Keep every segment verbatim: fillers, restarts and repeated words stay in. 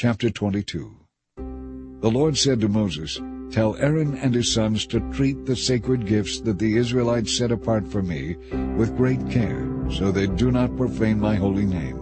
Chapter twenty-two. The Lord said to Moses, "Tell Aaron and his sons to treat the sacred gifts that the Israelites set apart for me with great care, so they do not profane my holy name.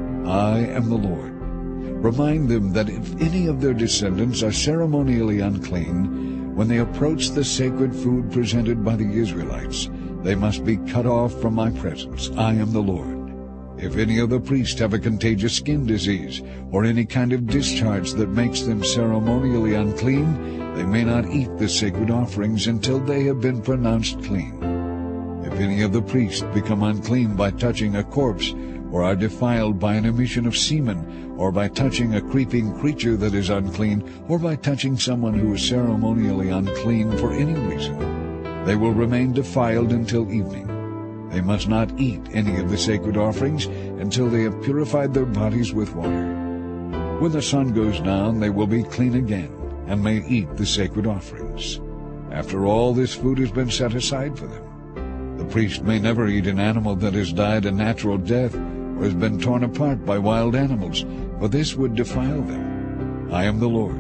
I am the Lord. Remind them that if any of their descendants are ceremonially unclean, when they approach the sacred food presented by the Israelites, they must be cut off from my presence. I am the Lord. If any of the priests have a contagious skin disease, or any kind of discharge that makes them ceremonially unclean, they may not eat the sacred offerings until they have been pronounced clean. If any of the priests become unclean by touching a corpse, or are defiled by an emission of semen, or by touching a creeping creature that is unclean, or by touching someone who is ceremonially unclean for any reason, they will remain defiled until evening. They must not eat any of the sacred offerings until they have purified their bodies with water. When the sun goes down, they will be clean again, and may eat the sacred offerings. After all this food has been set aside for them. The priest may never eat an animal that has died a natural death or has been torn apart by wild animals, for this would defile them. I am the Lord.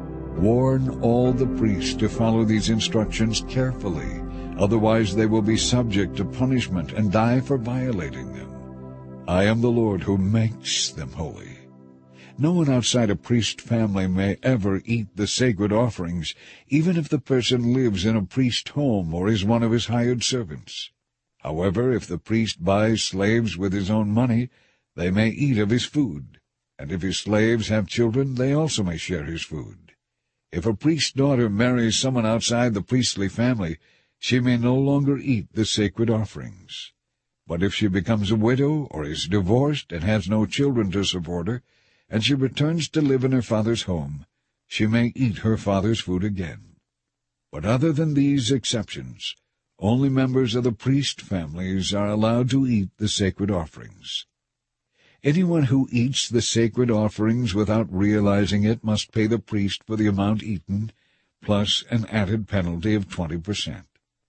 Warn all the priests to follow these instructions carefully. Otherwise they will be subject to punishment and die for violating them. I am the Lord who makes them holy. No one outside a priest family may ever eat the sacred offerings, even if the person lives in a priest home or is one of his hired servants. However, if the priest buys slaves with his own money, they may eat of his food, and if his slaves have children, they also may share his food. If a priest's daughter marries someone outside the priestly family, she may no longer eat the sacred offerings. But if she becomes a widow or is divorced and has no children to support her, and she returns to live in her father's home, she may eat her father's food again. But other than these exceptions, only members of the priest families are allowed to eat the sacred offerings. Anyone who eats the sacred offerings without realizing it must pay the priest for the amount eaten, plus an added penalty of twenty percent.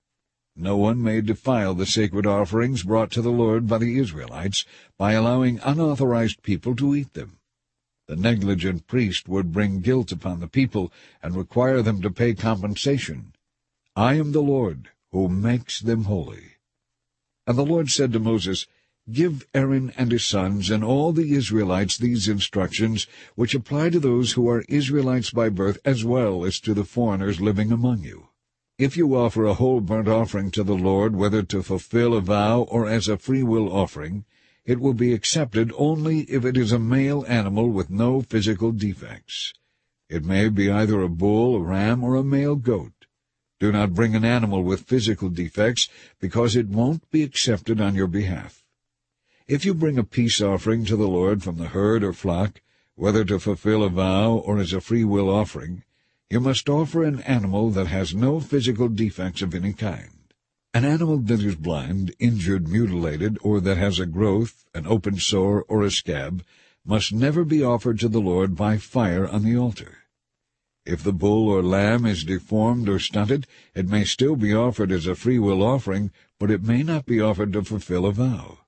No one may defile the sacred offerings brought to the Lord by the Israelites by allowing unauthorized people to eat them. The negligent priest would bring guilt upon the people and require them to pay compensation. I am the Lord who makes them holy. And the Lord said to Moses, "Give Aaron and his sons and all the Israelites these instructions, which apply to those who are Israelites by birth as well as to the foreigners living among you. If you offer a whole burnt offering to the Lord, whether to fulfill a vow or as a free-will offering, it will be accepted only if it is a male animal with no physical defects. It may be either a bull, a ram, or a male goat. Do not bring an animal with physical defects, because it won't be accepted on your behalf. If you bring a peace offering to the Lord from the herd or flock, whether to fulfill a vow or as a free-will offering, you must offer an animal that has no physical defects of any kind. An animal that is blind, injured, mutilated, or that has a growth, an open sore, or a scab, must never be offered to the Lord by fire on the altar. If the bull or lamb is deformed or stunted, it may still be offered as a free-will offering, but it may not be offered to fulfill a vow.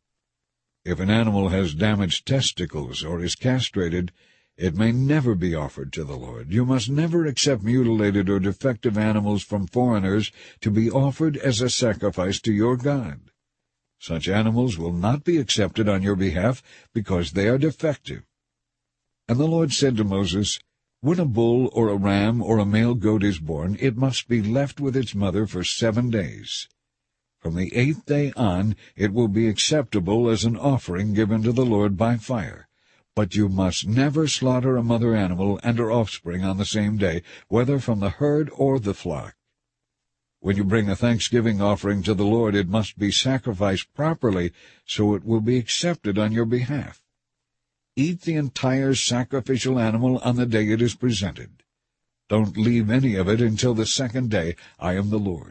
If an animal has damaged testicles or is castrated, it may never be offered to the Lord. You must never accept mutilated or defective animals from foreigners to be offered as a sacrifice to your God. Such animals will not be accepted on your behalf because they are defective. And the Lord said to Moses, "When a bull or a ram or a male goat is born, it must be left with its mother for seven days. From the eighth day on, it will be acceptable as an offering given to the Lord by fire. But you must never slaughter a mother animal and her offspring on the same day, whether from the herd or the flock. When you bring a thanksgiving offering to the Lord, it must be sacrificed properly, so it will be accepted on your behalf. Eat the entire sacrificial animal on the day it is presented. Don't leave any of it until the second day. I am the Lord.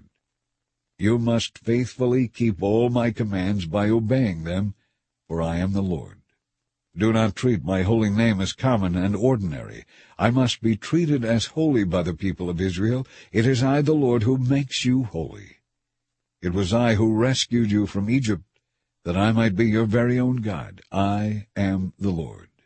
You must faithfully keep all my commands by obeying them, for I am the Lord. Do not treat my holy name as common and ordinary. I must be treated as holy by the people of Israel. It is I, the Lord, who makes you holy. It was I who rescued you from Egypt, that I might be your very own God. I am the Lord.